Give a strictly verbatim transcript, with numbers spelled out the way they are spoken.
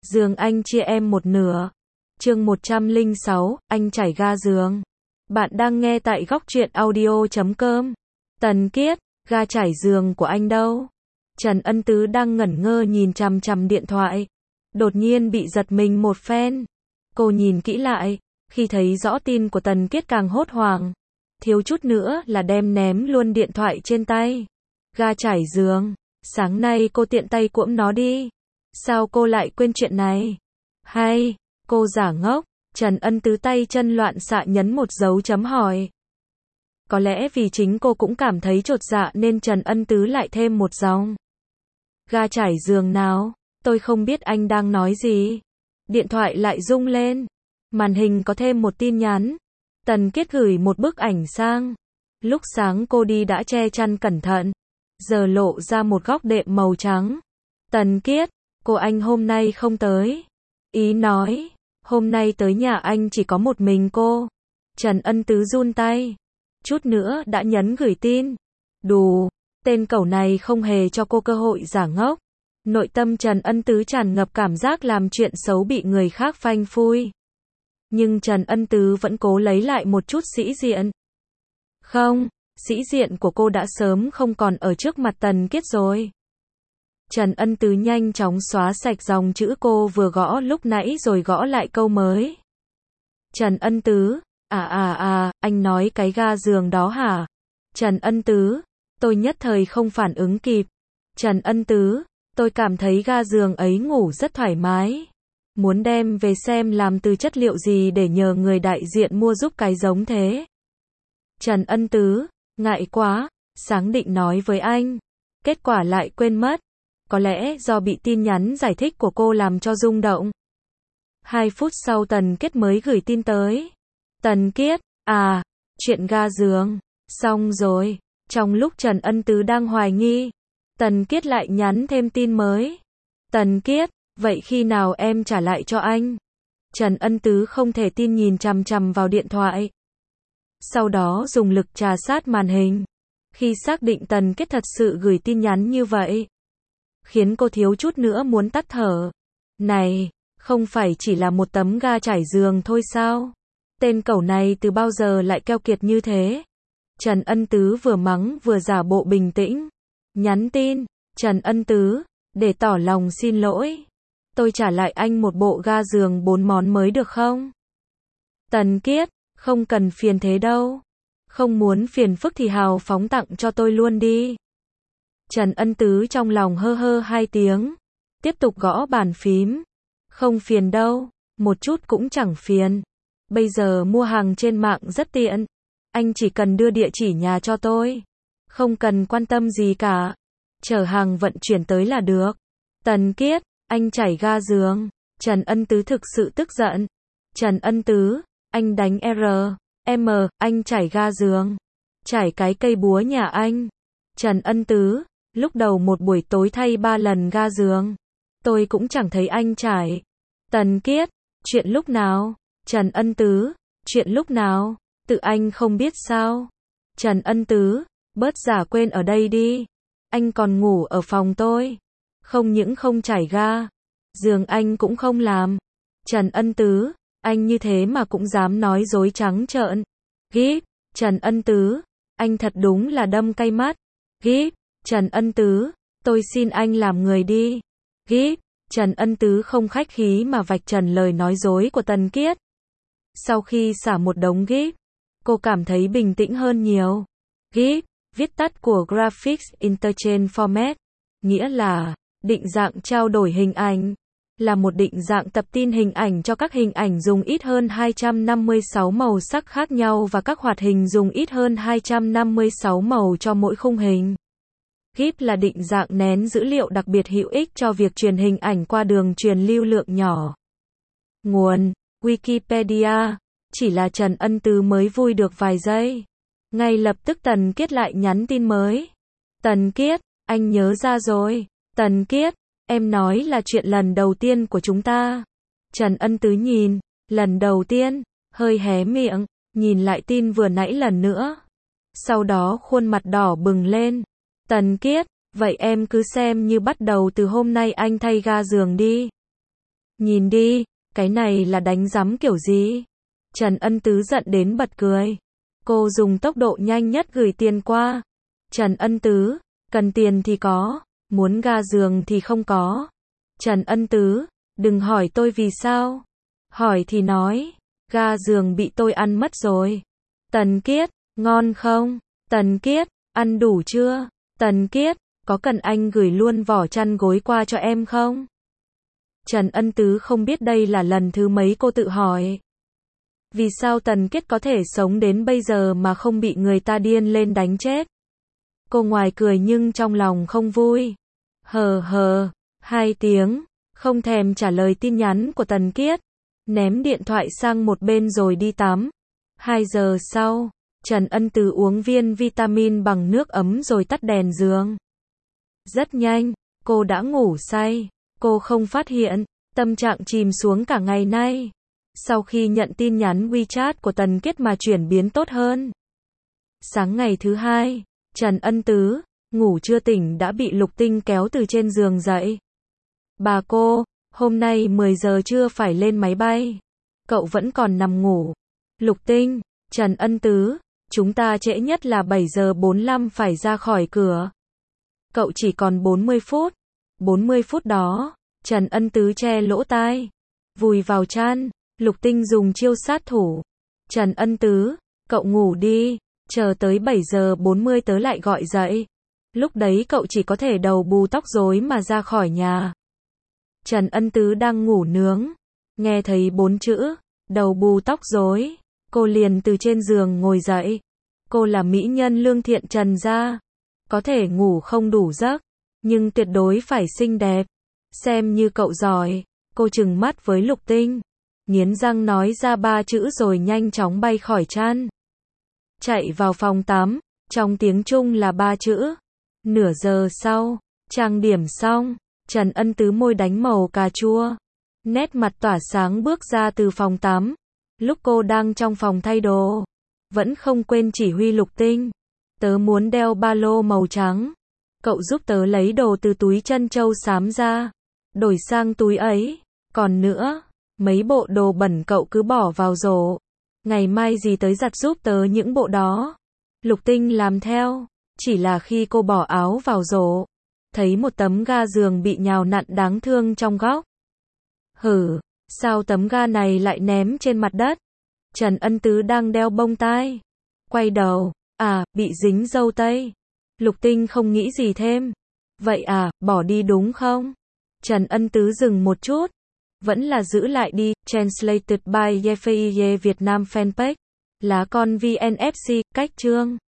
Giường anh chia em một nửa. Chương một trăm lẻ sáu, anh trải ga giường. Bạn đang nghe tại góc truyện audio chấm com. Tần Kiết, ga trải giường của anh đâu? Trần Ân Tứ đang ngẩn ngơ nhìn chằm chằm điện thoại. Đột nhiên bị giật mình một phen. Cô nhìn kỹ lại, khi thấy rõ tin của Tần Kiết càng hốt hoảng. Thiếu chút nữa là đem ném luôn điện thoại trên tay. Ga trải giường, sáng nay cô tiện tay cuỗm nó đi. Sao cô lại quên chuyện này? Hay, cô giả ngốc? Trần Ân Tứ tay chân loạn xạ nhấn một dấu chấm hỏi. Có lẽ vì chính cô cũng cảm thấy chột dạ nên Trần Ân Tứ lại thêm một dòng. Ga trải giường nào? Tôi không biết anh đang nói gì. Điện thoại lại rung lên. Màn hình có thêm một tin nhắn. Tần Kiết gửi một bức ảnh sang. Lúc sáng cô đi đã che chăn cẩn thận. Giờ lộ ra một góc đệm màu trắng. Tần Kiết, cô anh hôm nay không tới. Ý nói, hôm nay tới nhà anh chỉ có một mình cô. Trần Ân Tứ run tay. Chút nữa đã nhấn gửi tin. Đù, tên cẩu này không hề cho cô cơ hội giả ngốc. Nội tâm Trần Ân Tứ tràn ngập cảm giác làm chuyện xấu bị người khác phanh phui. Nhưng Trần Ân Tứ vẫn cố lấy lại một chút sĩ diện. Không, sĩ diện của cô đã sớm không còn ở trước mặt Tần Kiết rồi. Trần Ân Tứ nhanh chóng xóa sạch dòng chữ cô vừa gõ lúc nãy rồi gõ lại câu mới. Trần Ân Tứ, à à à, anh nói cái ga giường đó hả? Trần Ân Tứ, tôi nhất thời không phản ứng kịp. Trần Ân Tứ, tôi cảm thấy ga giường ấy ngủ rất thoải mái. Muốn đem về xem làm từ chất liệu gì để nhờ người đại diện mua giúp cái giống thế. Trần Ân Tứ, ngại quá, sáng định nói với anh. Kết quả lại quên mất. Có lẽ do bị tin nhắn giải thích của cô làm cho rung động. Hai phút sau Tần Kiết mới gửi tin tới. Tần Kiết, à, chuyện ga giường, xong rồi. Trong lúc Trần Ân Tứ đang hoài nghi, Tần Kiết lại nhắn thêm tin mới. Tần Kiết, vậy khi nào em trả lại cho anh? Trần Ân Tứ không thể tin nhìn chằm chằm vào điện thoại. Sau đó dùng lực trà sát màn hình. Khi xác định Tần Kiết thật sự gửi tin nhắn như vậy, khiến cô thiếu chút nữa muốn tắt thở. Này, không phải chỉ là một tấm ga trải giường thôi sao? Tên cẩu này từ bao giờ lại keo kiệt như thế? Trần Ân Tứ vừa mắng vừa giả bộ bình tĩnh. Nhắn tin, Trần Ân Tứ, để tỏ lòng xin lỗi. Tôi trả lại anh một bộ ga giường bốn món mới được không? Tần Kiết, không cần phiền thế đâu. Không muốn phiền phức thì hào phóng tặng cho tôi luôn đi. Trần Ân Tứ trong lòng hơ hơ hai tiếng. Tiếp tục gõ bàn phím. Không phiền đâu, một chút cũng chẳng phiền. Bây giờ mua hàng trên mạng rất tiện. Anh chỉ cần đưa địa chỉ nhà cho tôi. Không cần quan tâm gì cả. Chở hàng vận chuyển tới là được. Tần Kiết, anh chảy ga giường. Trần Ân Tứ thực sự tức giận. Trần Ân Tứ, anh đánh R, M, anh chảy ga giường. Chảy cái cây búa nhà anh. Trần Ân Tứ, lúc đầu một buổi tối thay ba lần ga giường. Tôi cũng chẳng thấy anh chảy. Tần Kiết, chuyện lúc nào? Trần Ân Tứ, chuyện lúc nào? Tự anh không biết sao? Trần Ân Tứ, bớt giả quên ở đây đi. Anh còn ngủ ở phòng tôi. Không những không chảy ga, giường anh cũng không làm. Trần Ân Tứ, anh như thế mà cũng dám nói dối trắng trợn. Gíp, Trần Ân Tứ, anh thật đúng là đâm cay mắt. Gíp, Trần Ân Tứ, tôi xin anh làm người đi. Gíp, Trần Ân Tứ không khách khí mà vạch trần lời nói dối của Tần Kiết. Sau khi xả một đống gíp, cô cảm thấy bình tĩnh hơn nhiều. gíp, viết tắt của Graphics Interchange Format, nghĩa là định dạng trao đổi hình ảnh, là một định dạng tập tin hình ảnh cho các hình ảnh dùng ít hơn hai trăm năm mươi sáu màu sắc khác nhau và các hoạt hình dùng ít hơn hai trăm năm mươi sáu màu cho mỗi khung hình. gíp là định dạng nén dữ liệu đặc biệt hữu ích cho việc truyền hình ảnh qua đường truyền lưu lượng nhỏ. Nguồn: Wikipedia. Chỉ là Trần Ân Tứ mới vui được vài giây. Ngay lập tức Tần Kiết lại nhắn tin mới. Tần Kiết, anh nhớ ra rồi. Tần Kiết, em nói là chuyện lần đầu tiên của chúng ta. Trần Ân Tứ nhìn, lần đầu tiên, hơi hé miệng, nhìn lại tin vừa nãy lần nữa. Sau đó khuôn mặt đỏ bừng lên. Tần Kiết, vậy em cứ xem như bắt đầu từ hôm nay anh thay ga giường đi. Nhìn đi, cái này là đánh rắm kiểu gì? Trần Ân Tứ giận đến bật cười. Cô dùng tốc độ nhanh nhất gửi tiền qua. Trần Ân Tứ, cần tiền thì có, muốn ga giường thì không có. Trần Ân Tứ, đừng hỏi tôi vì sao. Hỏi thì nói, ga giường bị tôi ăn mất rồi. Tần Kiết, ngon không? Tần Kiết, ăn đủ chưa? Tần Kiết, có cần anh gửi luôn vỏ chăn gối qua cho em không? Trần Ân Tứ không biết đây là lần thứ mấy cô tự hỏi. Vì sao Tần Kiết có thể sống đến bây giờ mà không bị người ta điên lên đánh chết? Cô ngoài cười nhưng trong lòng không vui. Hờ hờ, hai tiếng, không thèm trả lời tin nhắn của Tần Kiết. Ném điện thoại sang một bên rồi đi tắm. Hai giờ sau, Trần Ân Tứ uống viên vitamin bằng nước ấm rồi tắt đèn giường. Rất nhanh, cô đã ngủ say. Cô không phát hiện, tâm trạng chìm xuống cả ngày nay. Sau khi nhận tin nhắn WeChat của Tần Kiết mà chuyển biến tốt hơn. Sáng ngày thứ hai, Trần Ân Tứ, ngủ chưa tỉnh đã bị Lục Tinh kéo từ trên giường dậy. Bà cô, hôm nay mười giờ trưa phải lên máy bay. Cậu vẫn còn nằm ngủ. Lục Tinh, Trần Ân Tứ, chúng ta trễ nhất là bảy giờ bốn mươi lăm phải ra khỏi cửa. Cậu chỉ còn bốn mươi phút. bốn mươi phút đó, Trần Ân Tứ che lỗ tai, vùi vào chăn. Lục Tinh dùng chiêu sát thủ. Trần Ân Tứ, cậu ngủ đi, chờ tới bảy giờ bốn mươi tớ lại gọi dậy. Lúc đấy cậu chỉ có thể đầu bù tóc rối mà ra khỏi nhà. Trần Ân Tứ đang ngủ nướng, nghe thấy bốn chữ, đầu bù tóc rối, cô liền từ trên giường ngồi dậy. Cô là mỹ nhân lương thiện Trần gia, có thể ngủ không đủ giấc, nhưng tuyệt đối phải xinh đẹp. Xem như cậu giỏi, cô trừng mắt với Lục Tinh, nghiến răng nói ra ba chữ rồi nhanh chóng bay khỏi chăn. Chạy vào phòng tắm, trong tiếng Trung là ba chữ. Nửa giờ sau, trang điểm xong, Trần Ân Tứ môi đánh màu cà chua, nét mặt tỏa sáng bước ra từ phòng tắm. Lúc cô đang trong phòng thay đồ, vẫn không quên chỉ huy Lục Tinh. Tớ muốn đeo ba lô màu trắng. Cậu giúp tớ lấy đồ từ túi chân châu xám ra, đổi sang túi ấy. Còn nữa, mấy bộ đồ bẩn cậu cứ bỏ vào rổ. Ngày mai gì tới giặt giúp tớ những bộ đó. Lục Tinh làm theo, chỉ là khi cô bỏ áo vào rổ, thấy một tấm ga giường bị nhào nặn đáng thương trong góc. Hử, sao tấm ga này lại ném trên mặt đất? Trần Ân Tứ đang đeo bông tai, quay đầu, à, bị dính dâu tây. Lục Tinh không nghĩ gì thêm. Vậy à, bỏ đi đúng không? Trần Ân Tứ dừng một chút. Vẫn là giữ lại đi. Translated by Yefeiye Việt Nam Fanpage. Lá con vê en ép xê, cách chương.